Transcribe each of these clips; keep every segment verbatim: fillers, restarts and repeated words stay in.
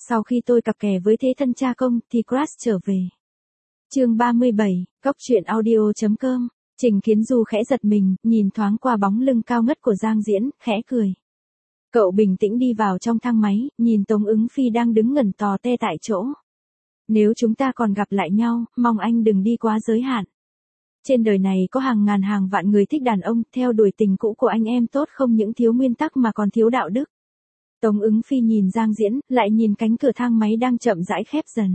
Sau khi tôi cặp kè với thế thân cha công thì crush trở về. Chương ba mươi bảy, Cóc truyện audio.com. Trình Kiến Du khẽ giật mình, nhìn thoáng qua bóng lưng cao ngất của Giang Diễn, khẽ cười. Cậu bình tĩnh đi vào trong thang máy, nhìn Tống Ứng Phi đang đứng ngẩn tò te tại chỗ. Nếu chúng ta còn gặp lại nhau, mong anh đừng đi quá giới hạn. Trên đời này có hàng ngàn hàng vạn người thích đàn ông, theo đuổi tình cũ của anh em tốt không những thiếu nguyên tắc mà còn thiếu đạo đức. Tống Ứng Phi nhìn Giang Diễn, lại nhìn cánh cửa thang máy đang chậm rãi khép dần.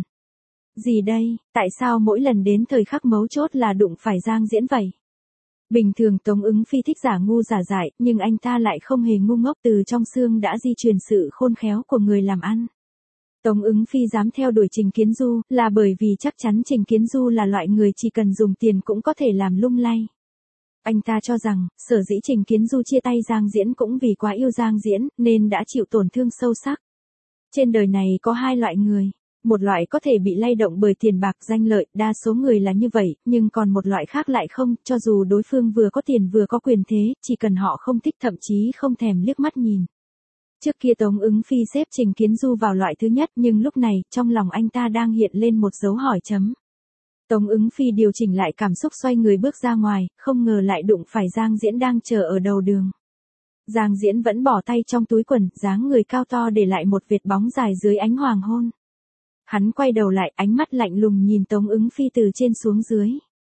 Gì đây, tại sao mỗi lần đến thời khắc mấu chốt là đụng phải Giang Diễn vậy? Bình thường Tống Ứng Phi thích giả ngu giả dại, nhưng anh ta lại không hề ngu ngốc, từ trong xương đã di truyền sự khôn khéo của người làm ăn. Tống Ứng Phi dám theo đuổi Trình Kiến Du, là bởi vì chắc chắn Trình Kiến Du là loại người chỉ cần dùng tiền cũng có thể làm lung lay. Anh ta cho rằng, sở dĩ Trình Kiến Du chia tay Giang Diễn cũng vì quá yêu Giang Diễn, nên đã chịu tổn thương sâu sắc. Trên đời này có hai loại người. Một loại có thể bị lay động bởi tiền bạc danh lợi, đa số người là như vậy, nhưng còn một loại khác lại không, cho dù đối phương vừa có tiền vừa có quyền thế, chỉ cần họ không thích thậm chí không thèm liếc mắt nhìn. Trước kia Tống Ứng Phi xếp Trình Kiến Du vào loại thứ nhất, nhưng lúc này, trong lòng anh ta đang hiện lên một dấu hỏi chấm. Tống Ứng Phi điều chỉnh lại cảm xúc, xoay người bước ra ngoài, không ngờ lại đụng phải Giang Diễn đang chờ ở đầu đường. Giang Diễn vẫn bỏ tay trong túi quần, dáng người cao to để lại một vệt bóng dài dưới ánh hoàng hôn. Hắn quay đầu lại, ánh mắt lạnh lùng nhìn Tống Ứng Phi từ trên xuống dưới.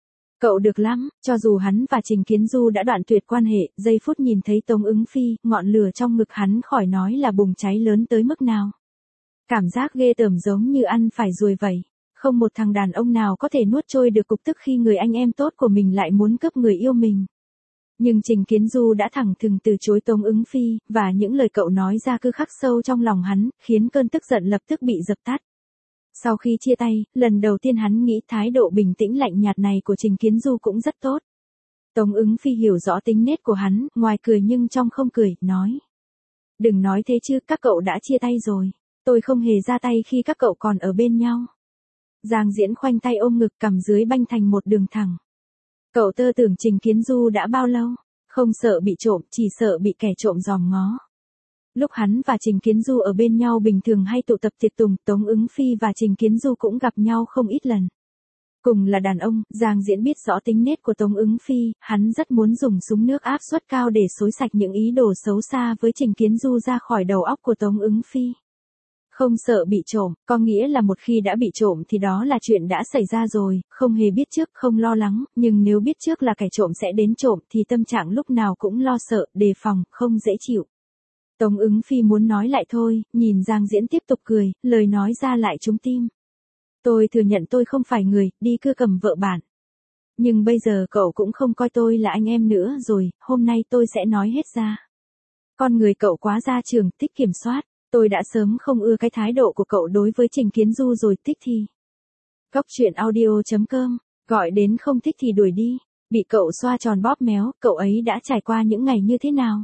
Cậu được lắm, cho dù hắn và Trình Kiến Du đã đoạn tuyệt quan hệ, giây phút nhìn thấy Tống Ứng Phi, ngọn lửa trong ngực hắn khỏi nói là bùng cháy lớn tới mức nào. Cảm giác ghê tởm giống như ăn phải ruồi vậy. Không một thằng đàn ông nào có thể nuốt trôi được cục tức khi người anh em tốt của mình lại muốn cướp người yêu mình. Nhưng Trình Kiến Du đã thẳng thừng từ chối Tống Ứng Phi, và những lời cậu nói ra cứ khắc sâu trong lòng hắn, khiến cơn tức giận lập tức bị dập tắt. Sau khi chia tay, lần đầu tiên hắn nghĩ thái độ bình tĩnh lạnh nhạt này của Trình Kiến Du cũng rất tốt. Tống Ứng Phi hiểu rõ tính nết của hắn, ngoài cười nhưng trong không cười, nói. Đừng nói thế chứ, các cậu đã chia tay rồi. Tôi không hề ra tay khi các cậu còn ở bên nhau. Giang Diễn khoanh tay ôm ngực, cằm dưới banh thành một đường thẳng. Cậu tơ tưởng Trình Kiến Du đã bao lâu? Không sợ bị trộm, chỉ sợ bị kẻ trộm dòm ngó. Lúc hắn và Trình Kiến Du ở bên nhau bình thường hay tụ tập tiệc tùng, Tống Ứng Phi và Trình Kiến Du cũng gặp nhau không ít lần. Cùng là đàn ông, Giang Diễn biết rõ tính nết của Tống Ứng Phi, hắn rất muốn dùng súng nước áp suất cao để xối sạch những ý đồ xấu xa với Trình Kiến Du ra khỏi đầu óc của Tống Ứng Phi. Không sợ bị trộm, có nghĩa là một khi đã bị trộm thì đó là chuyện đã xảy ra rồi, không hề biết trước, không lo lắng, nhưng nếu biết trước là kẻ trộm sẽ đến trộm thì tâm trạng lúc nào cũng lo sợ, đề phòng, không dễ chịu. Tống Ứng Phi muốn nói lại thôi, nhìn Giang Diễn tiếp tục cười, lời nói ra lại trúng tim. Tôi thừa nhận tôi không phải người, đi cưa cầm vợ bạn. Nhưng bây giờ cậu cũng không coi tôi là anh em nữa rồi, hôm nay tôi sẽ nói hết ra. Con người cậu quá gia trưởng, thích kiểm soát. Tôi đã sớm không ưa cái thái độ của cậu đối với Trình Kiến Du rồi, thích thì. Cóc truyện audio.com, gọi đến không thích thì đuổi đi. Bị cậu xoa tròn bóp méo, cậu ấy đã trải qua những ngày như thế nào?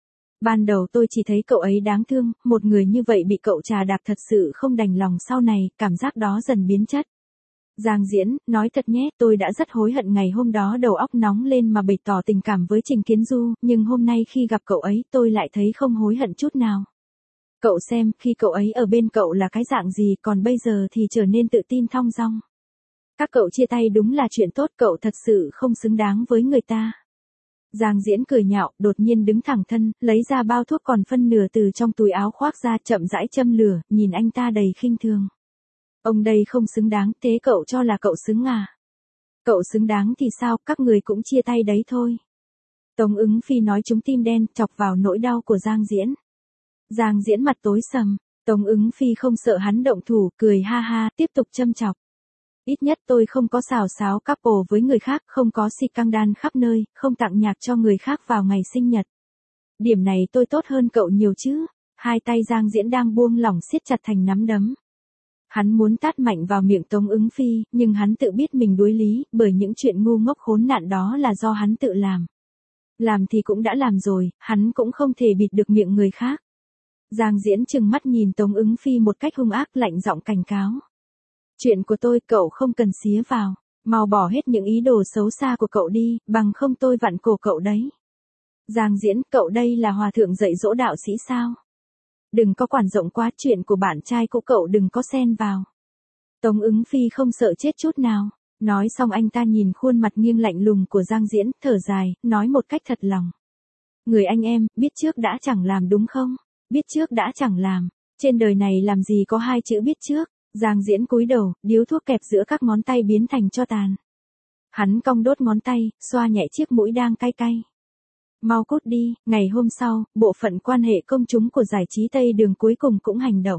Ban đầu tôi chỉ thấy cậu ấy đáng thương, một người như vậy bị cậu trà đạp thật sự không đành lòng, sau này, cảm giác đó dần biến chất. Giang Diễn, nói thật nhé, tôi đã rất hối hận ngày hôm đó đầu óc nóng lên mà bày tỏ tình cảm với Trình Kiến Du, nhưng hôm nay khi gặp cậu ấy tôi lại thấy không hối hận chút nào. Cậu xem, khi cậu ấy ở bên cậu là cái dạng gì, còn bây giờ thì trở nên tự tin thong dong. Các cậu chia tay đúng là chuyện tốt, cậu thật sự không xứng đáng với người ta. Giang Diễn cười nhạo, đột nhiên đứng thẳng thân, lấy ra bao thuốc còn phân nửa từ trong túi áo khoác ra, chậm rãi châm lửa, nhìn anh ta đầy khinh thường. Ông đây không xứng đáng, thế cậu cho là cậu xứng à? Cậu xứng đáng thì sao, các người cũng chia tay đấy thôi. Tống Ứng Phi nói trúng tim đen, chọc vào nỗi đau của Giang Diễn. Giang Diễn mặt tối sầm, Tống Ứng Phi không sợ hắn động thủ, cười ha ha, tiếp tục châm chọc. Ít nhất tôi không có xào xáo couple với người khác, không có xịt căng đan khắp nơi, không tặng nhạc cho người khác vào ngày sinh nhật. Điểm này tôi tốt hơn cậu nhiều chứ. Hai tay Giang Diễn đang buông lỏng siết chặt thành nắm đấm. Hắn muốn tát mạnh vào miệng Tống Ứng Phi, nhưng hắn tự biết mình đuối lý, bởi những chuyện ngu ngốc khốn nạn đó là do hắn tự làm. Làm thì cũng đã làm rồi, hắn cũng không thể bịt được miệng người khác. Giang Diễn trừng mắt nhìn Tống Ứng Phi một cách hung ác, lạnh giọng cảnh cáo. Chuyện của tôi cậu không cần xía vào, mau bỏ hết những ý đồ xấu xa của cậu đi, bằng không tôi vặn cổ cậu đấy. Giang Diễn, cậu đây là hòa thượng dạy dỗ đạo sĩ sao? Đừng có quản rộng quá, chuyện của bạn trai cũ cậu đừng có xen vào. Tống Ứng Phi không sợ chết chút nào. Nói xong anh ta nhìn khuôn mặt nghiêng lạnh lùng của Giang Diễn, thở dài, nói một cách thật lòng. Người anh em, biết trước đã chẳng làm đúng không? Biết trước đã chẳng làm. Trên đời này làm gì có hai chữ biết trước. Giang Diễn cúi đầu, điếu thuốc kẹp giữa các ngón tay biến thành tro tàn. Hắn cong đốt ngón tay, xoa nhẹ chiếc mũi đang cay cay. Mau cút đi. Ngày hôm sau, bộ phận quan hệ công chúng của giải trí Tây Đường cuối cùng cũng hành động.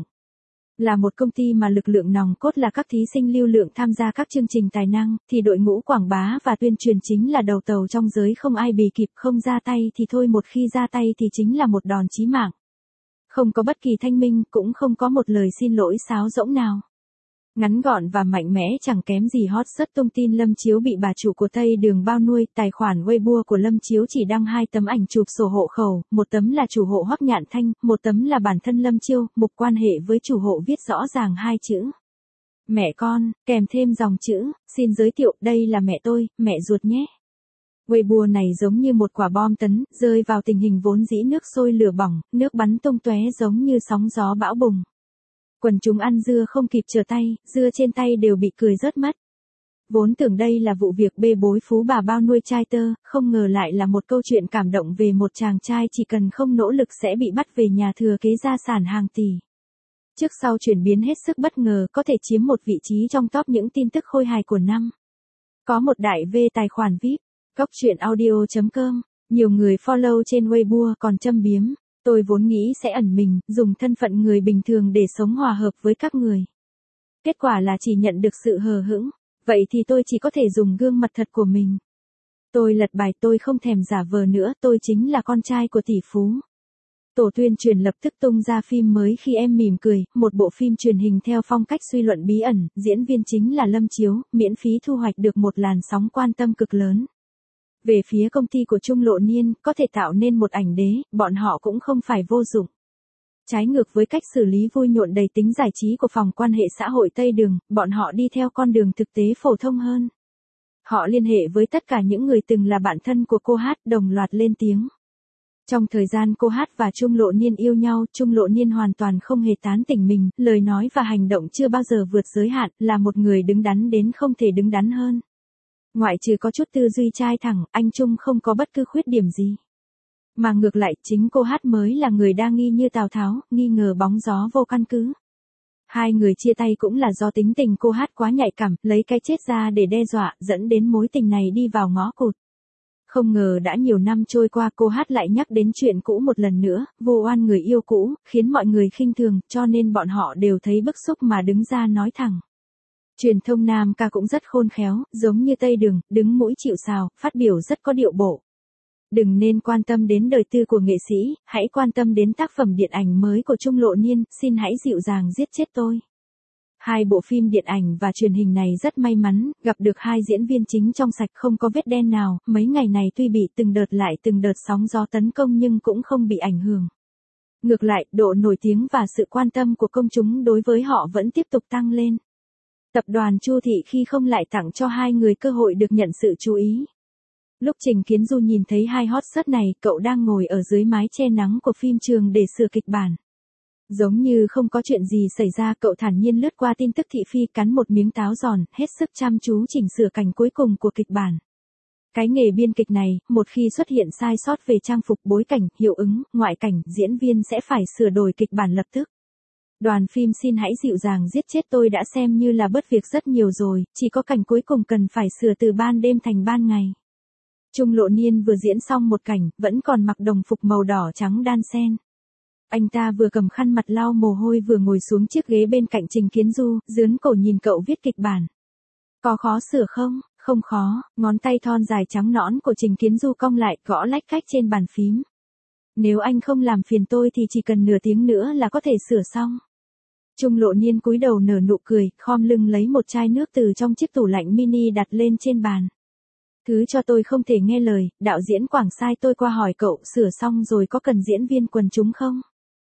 Là một công ty mà lực lượng nòng cốt là các thí sinh lưu lượng tham gia các chương trình tài năng, thì đội ngũ quảng bá và tuyên truyền chính là đầu tàu trong giới, không ai bì kịp, không ra tay thì thôi, một khi ra tay thì chính là một đòn chí mạng. Không có bất kỳ thanh minh, cũng không có một lời xin lỗi sáo rỗng nào. Ngắn gọn và mạnh mẽ, chẳng kém gì hot search thông tin Lâm Chiếu bị bà chủ của Tây Đường bao nuôi. Tài khoản Weibo của Lâm Chiếu chỉ đăng hai tấm ảnh chụp sổ hộ khẩu, một tấm là chủ hộ Hoắc Nhạn Thanh, một tấm là bản thân Lâm Chiêu. Mục quan hệ với chủ hộ viết rõ ràng hai chữ mẹ con, kèm thêm dòng chữ, xin giới thiệu, đây là mẹ tôi, mẹ ruột nhé. Weibo này giống như một quả bom tấn, rơi vào tình hình vốn dĩ nước sôi lửa bỏng, nước bắn tung tóe giống như sóng gió bão bùng. Quần chúng ăn dưa không kịp trở tay, dưa trên tay đều bị cười rớt mất. Vốn tưởng đây là vụ việc bê bối phú bà bao nuôi trai tơ, không ngờ lại là một câu chuyện cảm động về một chàng trai chỉ cần không nỗ lực sẽ bị bắt về nhà thừa kế gia sản hàng tỷ. Trước sau chuyển biến hết sức bất ngờ, có thể chiếm một vị trí trong top những tin tức khôi hài của năm. Có một đại V tài khoản vi ai pi, Cóc Truyện Audio chấm com, nhiều người follow trên Weibo còn châm biếm. Tôi vốn nghĩ sẽ ẩn mình, dùng thân phận người bình thường để sống hòa hợp với các người. Kết quả là chỉ nhận được sự hờ hững. Vậy thì tôi chỉ có thể dùng gương mặt thật của mình. Tôi lật bài, tôi không thèm giả vờ nữa, tôi chính là con trai của tỷ phú. Tổ tuyên truyền lập tức tung ra phim mới Khi Em Mỉm Cười, một bộ phim truyền hình theo phong cách suy luận bí ẩn, diễn viên chính là Lâm Chiếu, miễn phí thu hoạch được một làn sóng quan tâm cực lớn. Về phía công ty của Trung Lộ Niên, có thể tạo nên một ảnh đế, bọn họ cũng không phải vô dụng. Trái ngược với cách xử lý vui nhộn đầy tính giải trí của phòng quan hệ xã hội Tây Đường, bọn họ đi theo con đường thực tế phổ thông hơn. Họ liên hệ với tất cả những người từng là bạn thân của cô hát, đồng loạt lên tiếng. Trong thời gian cô hát và Trung Lộ Niên yêu nhau, Trung Lộ Niên hoàn toàn không hề tán tỉnh mình, lời nói và hành động chưa bao giờ vượt giới hạn, là một người đứng đắn đến không thể đứng đắn hơn. Ngoại trừ có chút tư duy trai thẳng, anh Trung không có bất cứ khuyết điểm gì. Mà ngược lại, chính cô hát mới là người đa nghi như Tào Tháo, nghi ngờ bóng gió vô căn cứ. Hai người chia tay cũng là do tính tình cô hát quá nhạy cảm, lấy cái chết ra để đe dọa, dẫn đến mối tình này đi vào ngõ cụt. Không ngờ đã nhiều năm trôi qua, cô hát lại nhắc đến chuyện cũ một lần nữa, vu oan người yêu cũ, khiến mọi người khinh thường, cho nên bọn họ đều thấy bức xúc mà đứng ra nói thẳng. Truyền thông Nam ca cũng rất khôn khéo, giống như Tây Đường, đứng mũi chịu sào, phát biểu rất có điệu bộ. Đừng nên quan tâm đến đời tư của nghệ sĩ, hãy quan tâm đến tác phẩm điện ảnh mới của Trung Lộ Niên, xin hãy dịu dàng giết chết tôi. Hai bộ phim điện ảnh và truyền hình này rất may mắn, gặp được hai diễn viên chính trong sạch, không có vết đen nào, mấy ngày này tuy bị từng đợt lại từng đợt sóng gió tấn công nhưng cũng không bị ảnh hưởng. Ngược lại, độ nổi tiếng và sự quan tâm của công chúng đối với họ vẫn tiếp tục tăng lên. Tập đoàn Chu Thị khi không lại tặng cho hai người cơ hội được nhận sự chú ý. Lúc Trình Kiến Du nhìn thấy hai hot search này, cậu đang ngồi ở dưới mái che nắng của phim trường để sửa kịch bản. Giống như không có chuyện gì xảy ra, cậu thản nhiên lướt qua tin tức thị phi, cắn một miếng táo giòn, hết sức chăm chú chỉnh sửa cảnh cuối cùng của kịch bản. Cái nghề biên kịch này, một khi xuất hiện sai sót về trang phục, bối cảnh, hiệu ứng, ngoại cảnh, diễn viên sẽ phải sửa đổi kịch bản lập tức. Đoàn phim Xin Hãy Dịu Dàng Giết Chết Tôi đã xem như là bớt việc rất nhiều rồi, chỉ có cảnh cuối cùng cần phải sửa từ ban đêm thành ban ngày. Trung Lộ Niên vừa diễn xong một cảnh, vẫn còn mặc đồng phục màu đỏ trắng đan xen. Anh ta vừa cầm khăn mặt lau mồ hôi vừa ngồi xuống chiếc ghế bên cạnh Trình Kiến Du, dướn cổ nhìn cậu viết kịch bản. Có khó sửa không? Không khó, ngón tay thon dài trắng nõn của Trình Kiến Du cong lại, gõ lách cách trên bàn phím. Nếu anh không làm phiền tôi thì chỉ cần nửa tiếng nữa là có thể sửa xong. Trung Lộ Niên cúi đầu nở nụ cười, khom lưng lấy một chai nước từ trong chiếc tủ lạnh mini đặt lên trên bàn. Thứ cho tôi không thể nghe lời, đạo diễn Quảng sai tôi qua hỏi cậu, sửa xong rồi có cần diễn viên quần chúng không?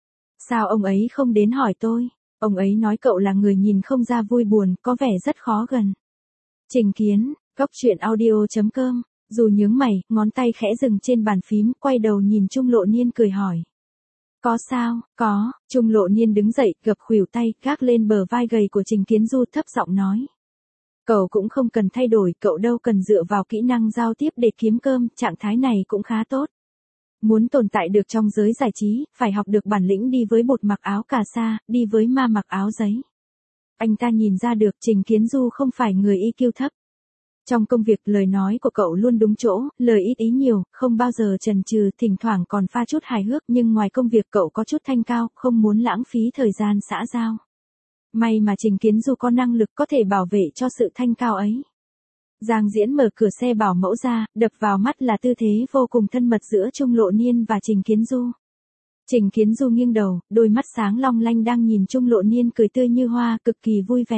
Sao ông ấy không đến hỏi tôi? Ông ấy nói cậu là người nhìn không ra vui buồn, có vẻ rất khó gần. Trình Kiến, Cóc Truyện Audio chấm com, dù nhướng mày, ngón tay khẽ dừng trên bàn phím, quay đầu nhìn Trung Lộ Niên cười hỏi. Có sao, có, Trung Lộ Niên đứng dậy, gập khuỷu tay, gác lên bờ vai gầy của Trình Kiến Du thấp giọng nói. Cậu cũng không cần thay đổi, cậu đâu cần dựa vào kỹ năng giao tiếp để kiếm cơm, trạng thái này cũng khá tốt. Muốn tồn tại được trong giới giải trí, phải học được bản lĩnh đi với bột mặc áo cà sa, đi với ma mặc áo giấy. Anh ta nhìn ra được Trình Kiến Du không phải người i kiu thấp. Trong công việc lời nói của cậu luôn đúng chỗ, lời ít ý nhiều, không bao giờ chần chừ, thỉnh thoảng còn pha chút hài hước, nhưng ngoài công việc cậu có chút thanh cao, không muốn lãng phí thời gian xã giao. May mà Trình Kiến Du có năng lực có thể bảo vệ cho sự thanh cao ấy. Giang Diễn mở cửa xe bảo mẫu ra, đập vào mắt là tư thế vô cùng thân mật giữa Trung Lộ Niên và Trình Kiến Du. Trình Kiến Du nghiêng đầu, đôi mắt sáng long lanh đang nhìn Trung Lộ Niên cười tươi như hoa, cực kỳ vui vẻ.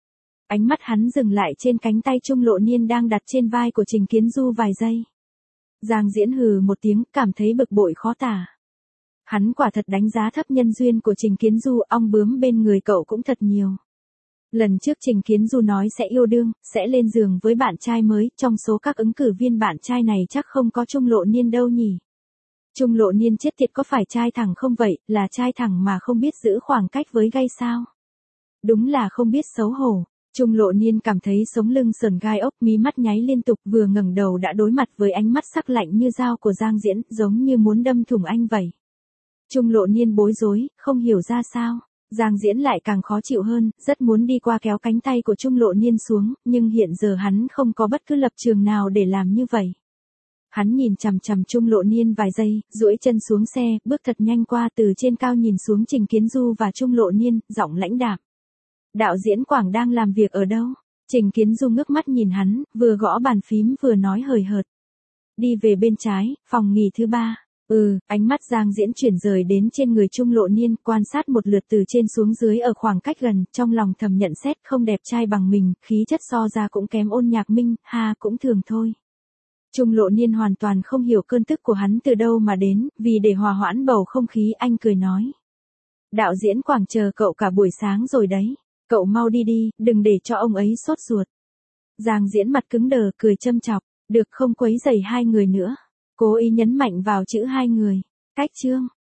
Ánh mắt hắn dừng lại trên cánh tay Trung Lộ Niên đang đặt trên vai của Trình Kiến Du vài giây. Giang Diễn hừ một tiếng, cảm thấy bực bội khó tả. Hắn quả thật đánh giá thấp nhân duyên của Trình Kiến Du, ong bướm bên người cậu cũng thật nhiều. Lần trước Trình Kiến Du nói sẽ yêu đương, sẽ lên giường với bạn trai mới, trong số các ứng cử viên bạn trai này chắc không có Trung Lộ Niên đâu nhỉ. Trung Lộ Niên chết tiệt có phải trai thẳng không vậy, là trai thẳng mà không biết giữ khoảng cách với gay sao? Đúng là không biết xấu hổ. Trung Lộ Niên cảm thấy sống lưng sờn gai ốc, mí mắt nháy liên tục, vừa ngẩng đầu đã đối mặt với ánh mắt sắc lạnh như dao của Giang Diễn, giống như muốn đâm thủng anh vậy. Trung Lộ Niên bối rối, không hiểu ra sao. Giang Diễn lại càng khó chịu hơn, rất muốn đi qua kéo cánh tay của Trung Lộ Niên xuống, nhưng hiện giờ hắn không có bất cứ lập trường nào để làm như vậy. Hắn nhìn chằm chằm Trung Lộ Niên vài giây, duỗi chân xuống xe, bước thật nhanh qua từ trên cao nhìn xuống Trình Kiến Du và Trung Lộ Niên, giọng lãnh đạm. Đạo diễn Quảng đang làm việc ở đâu? Trình Kiến Du ngước mắt nhìn hắn, vừa gõ bàn phím vừa nói hời hợt. Đi về bên trái, phòng nghỉ thứ ba. Ừ, ánh mắt Giang Diễn chuyển rời đến trên người Trung Lộ Niên, quan sát một lượt từ trên xuống dưới ở khoảng cách gần, trong lòng thầm nhận xét không đẹp trai bằng mình, khí chất so ra cũng kém Ôn Nhạc Minh, ha cũng thường thôi. Trung Lộ Niên hoàn toàn không hiểu cơn tức của hắn từ đâu mà đến, vì để hòa hoãn bầu không khí anh cười nói. Đạo diễn Quảng chờ cậu cả buổi sáng rồi đấy, cậu mau đi đi, đừng để cho ông ấy sốt ruột. Giang Diễn mặt cứng đờ cười châm chọc, được không quấy rầy hai người nữa. Cố ý nhấn mạnh vào chữ hai người. Cách chương.